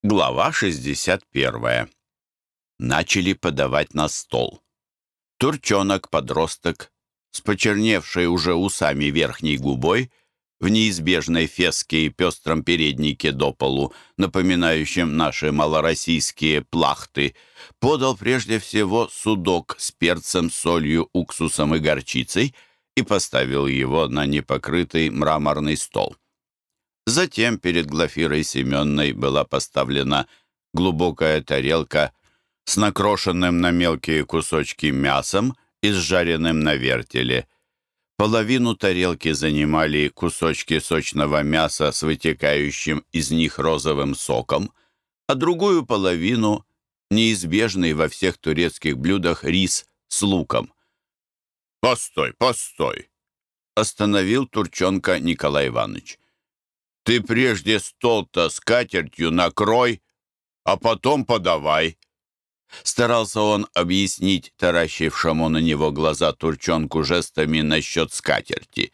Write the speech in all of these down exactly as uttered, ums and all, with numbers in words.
Глава шестьдесят первая. Начали подавать на стол. Турчонок-подросток с почерневшей уже усами верхней губой, в неизбежной феске и пестром переднике до полу, напоминающем наши малороссийские плахты, подал прежде всего судок с перцем, солью, уксусом и горчицей и поставил его на непокрытый мраморный стол. Затем перед Глафирой Семенной была поставлена глубокая тарелка с накрошенным на мелкие кусочки мясом и сжаренным на вертеле. Половину тарелки занимали кусочки сочного мяса с вытекающим из них розовым соком, а другую половину — неизбежный во всех турецких блюдах рис с луком. «Постой, постой!» — остановил турчонка Николай Иванович. «Ты прежде стол-то скатертью накрой, а потом подавай». Старался он объяснить таращившему на него глаза турчонку жестами насчет скатерти.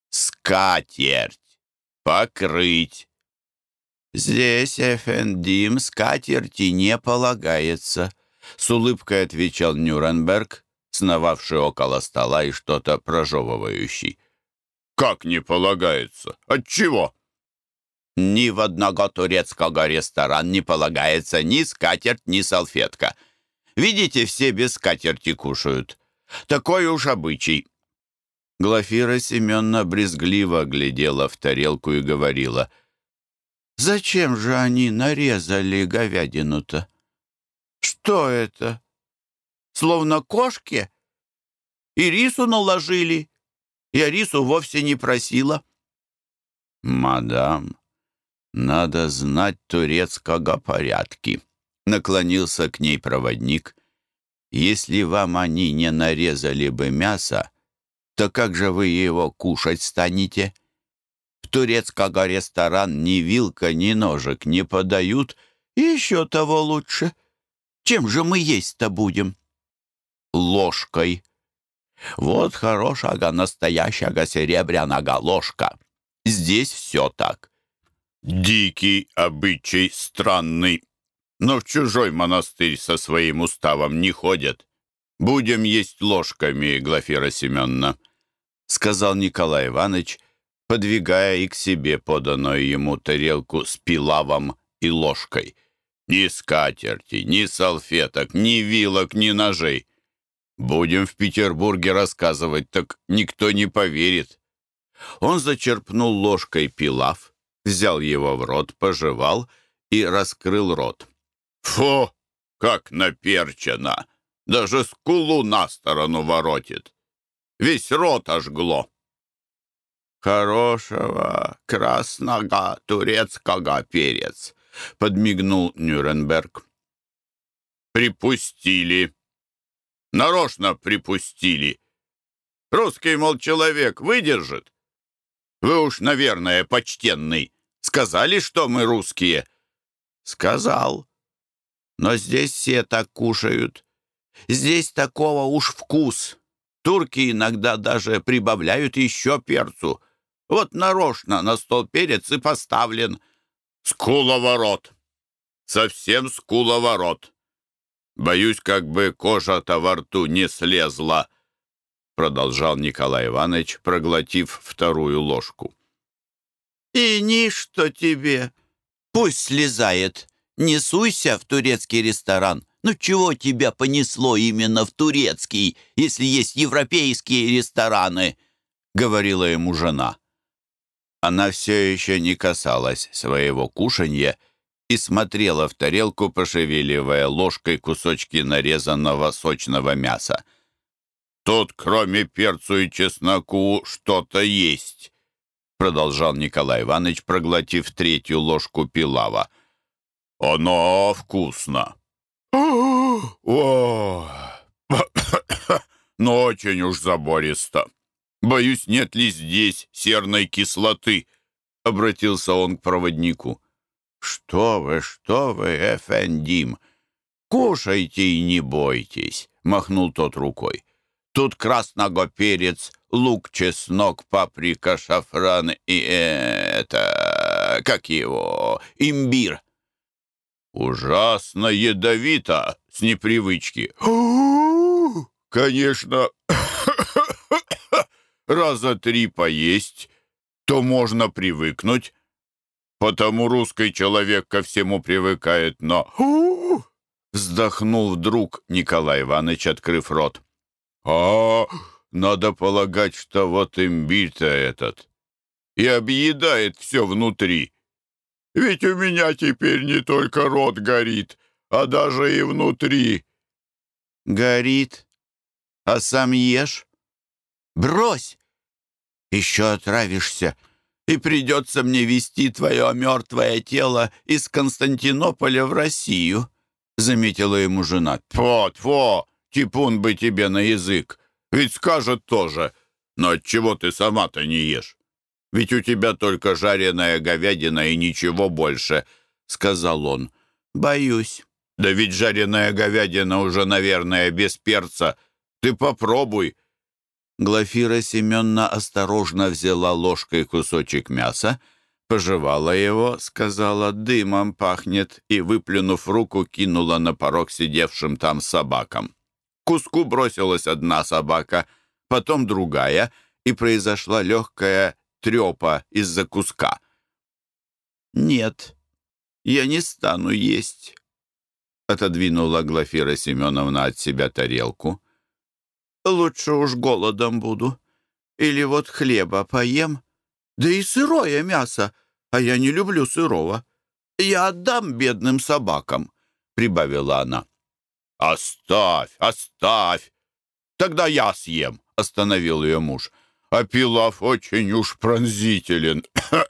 «Скатерть! Покрыть!» «Здесь, эфендим, скатерти не полагается», — с улыбкой отвечал Нюрнберг, сновавший около стола и что-то прожевывающий. «Как не полагается? Отчего?» «Ни в одного турецкого ресторана не полагается ни скатерть, ни салфетка. Видите, все без скатерти кушают. Такой уж обычай». Глафира Семеновна брезгливо глядела в тарелку и говорила: «Зачем же они нарезали говядину-то? Что это? Словно кошки? И рису наложили. Я рису вовсе не просила». «Мадам, надо знать турецкого порядки», — наклонился к ней проводник. «Если вам они не нарезали бы мясо, то как же вы его кушать станете? В турецкого ресторан ни вилка, ни ножик не подают, и еще того лучше. Чем же мы есть-то будем?» «Ложкой. Вот хорошего настоящего серебряного ложка. Здесь все так». «Дикий обычай, странный, но в чужой монастырь со своим уставом не ходят. Будем есть ложками, Глафира Семеновна», — сказал Николай Иванович, подвигая и к себе поданную ему тарелку с пилавом и ложкой. «Ни скатерти, ни салфеток, ни вилок, ни ножей. Будем в Петербурге рассказывать, так никто не поверит». Он зачерпнул ложкой пилав, взял его в рот, пожевал и раскрыл рот. «Фу, как наперчено! Даже скулу на сторону воротит. Весь рот ожгло». «Хорошего красного турецкого перец», — подмигнул Нюрнберг. «Припустили. Нарочно припустили. Русский, мол, человек выдержит. Вы уж, наверное, почтенный, сказали, что мы русские?» «Сказал. Но здесь все так кушают. Здесь такого уж вкус. Турки иногда даже прибавляют еще перцу. Вот нарочно на стол перец и поставлен». «Скуловорот! Совсем скуловорот! Боюсь, как бы кожа-то во рту не слезла», — продолжал Николай Иванович, проглотив вторую ложку. «И ничто тебе. Пусть слезает. Не суйся в турецкий ресторан. Ну чего тебя понесло именно в турецкий, если есть европейские рестораны?» — говорила ему жена. Она все еще не касалась своего кушанья и смотрела в тарелку, пошевеливая ложкой кусочки нарезанного сочного мяса. «Тут, кроме перцу и чесноку, что-то есть», — продолжал Николай Иванович, проглотив третью ложку пилава. «Оно вкусно. О, но очень уж забористо. Боюсь, нет ли здесь серной кислоты?» — обратился он к проводнику. «Что вы, что вы, эфендим, кушайте и не бойтесь», — махнул тот рукой. «Тут красного перец, лук, чеснок, паприка, шафран и это... как его... имбирь. ужасно ядовито с непривычки. Конечно, раза три поесть, то можно привыкнуть, потому русский человек ко всему привыкает, но... Вздохнул вдруг Николай Иванович, открыв рот. А, надо полагать, что вот имбирь-то этот и объедает все внутри. Ведь у меня теперь не только рот горит, а даже и внутри. Горит? А сам ешь? Брось! Еще отравишься, и придется мне везти твое мертвое тело из Константинополя в Россию, заметила ему жена. Тьфу, тьфу, типун бы тебе на язык. Ведь скажет тоже. Но отчего ты сама-то не ешь? Ведь у тебя только жареная говядина и ничего больше, сказал он. Боюсь. Да ведь жареная говядина уже, наверное, без перца. Ты попробуй. Глафира Семеновна осторожно взяла ложкой кусочек мяса, пожевала его, сказала, дымом пахнет, и, выплюнув руку, кинула на порог сидевшим там собакам. К куску бросилась одна собака, потом другая, и произошла легкая трепа из-за куска. «Нет, я не стану есть», — отодвинула Глафира Семеновна от себя тарелку. «Лучше уж голодом буду. Или вот хлеба поем. Да и сырое мясо, а я не люблю сырого. Я отдам бедным собакам», — прибавила она. «Оставь, оставь! Тогда я съем», — остановил ее муж. «А пилав очень уж пронзителен.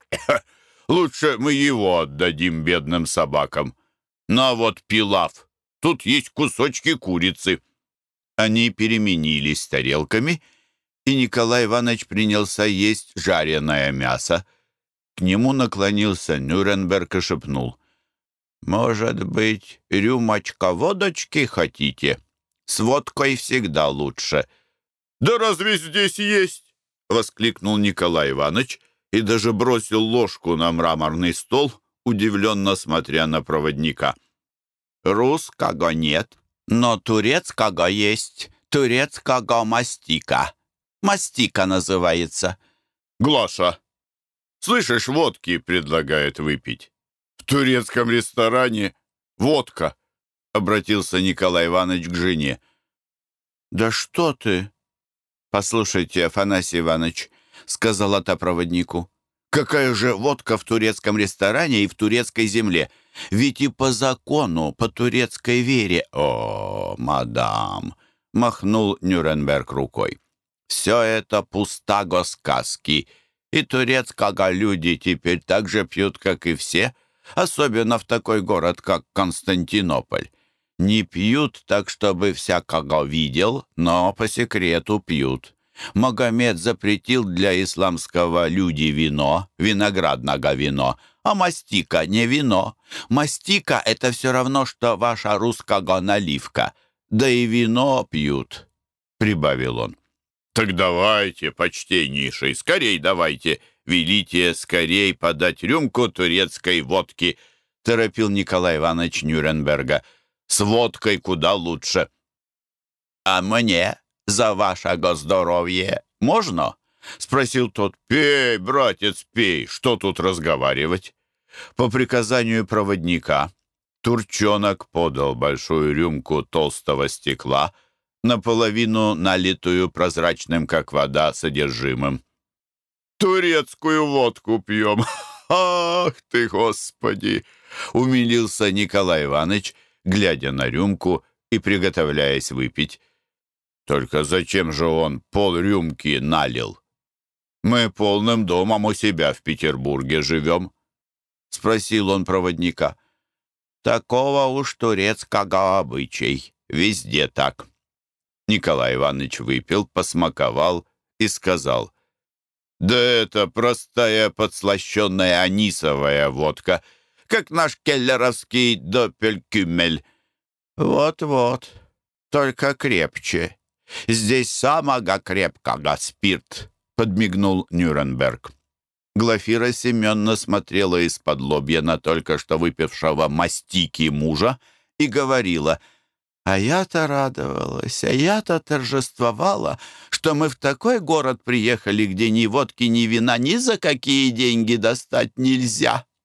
Лучше мы его отдадим бедным собакам. На вот пилав, тут есть кусочки курицы». Они переменились тарелками, и Николай Иванович принялся есть жареное мясо. К нему наклонился Нюрнберг и шепнул. «Может быть, рюмочка водочки хотите? С водкой всегда лучше». «Да разве здесь есть?» — воскликнул Николай Иванович и даже бросил ложку на мраморный стол, удивленно смотря на проводника. «Русского нет, но турецкого есть. Турецкого мастика. Мастика называется». «Глаша, слышишь, водки предлагают выпить. В турецком ресторане водка», — обратился Николай Иванович к жене. «Да что ты? Послушайте, Афанасий Иванович», — сказала та проводнику, «какая же водка в турецком ресторане и в турецкой земле? Ведь и по закону, по турецкой вере...» «О, мадам!» — махнул Нюрнберг рукой. «Все это пустаго сказки, и турецкого люди теперь так же пьют, как и все, особенно в такой город, как Константинополь. Не пьют так, чтобы всякого видел, но по секрету пьют. Магомед запретил для исламского люди вино, виноградного вино, а мастика не вино. Мастика — это все равно, что ваша русского наливка. Да и вино пьют», — прибавил он. «Так давайте, почтеннейший, скорей давайте, велите скорей подать рюмку турецкой водки», — торопил Николай Иванович Нюрнберга. «С водкой куда лучше». «А мне за ваше здоровье можно?» — спросил тот. «Пей, братец, пей, что тут разговаривать?» По приказанию проводника турчонок подал большую рюмку толстого стекла, наполовину налитую прозрачным, как вода, содержимым. «Турецкую водку пьем! Ах ты, Господи!» — умилился Николай Иванович, глядя на рюмку и приготовляясь выпить. «Только зачем же он полрюмки налил? Мы полным домом у себя в Петербурге живем», — спросил он проводника. «Такого уж турецкого обычай. Везде так». Николай Иванович выпил, посмаковал и сказал: «Да это простая подслащенная анисовая водка, как наш келлеровский доппелькюмель». «Вот-вот, только крепче. Здесь самого крепкого спирт», — подмигнул Нюрнберг. Глафира Семеновна смотрела из-под лобья на только что выпившего мастики мужа и говорила: «А я-то радовалась, а я-то торжествовала, что мы в такой город приехали, где ни водки, ни вина ни за какие деньги достать нельзя».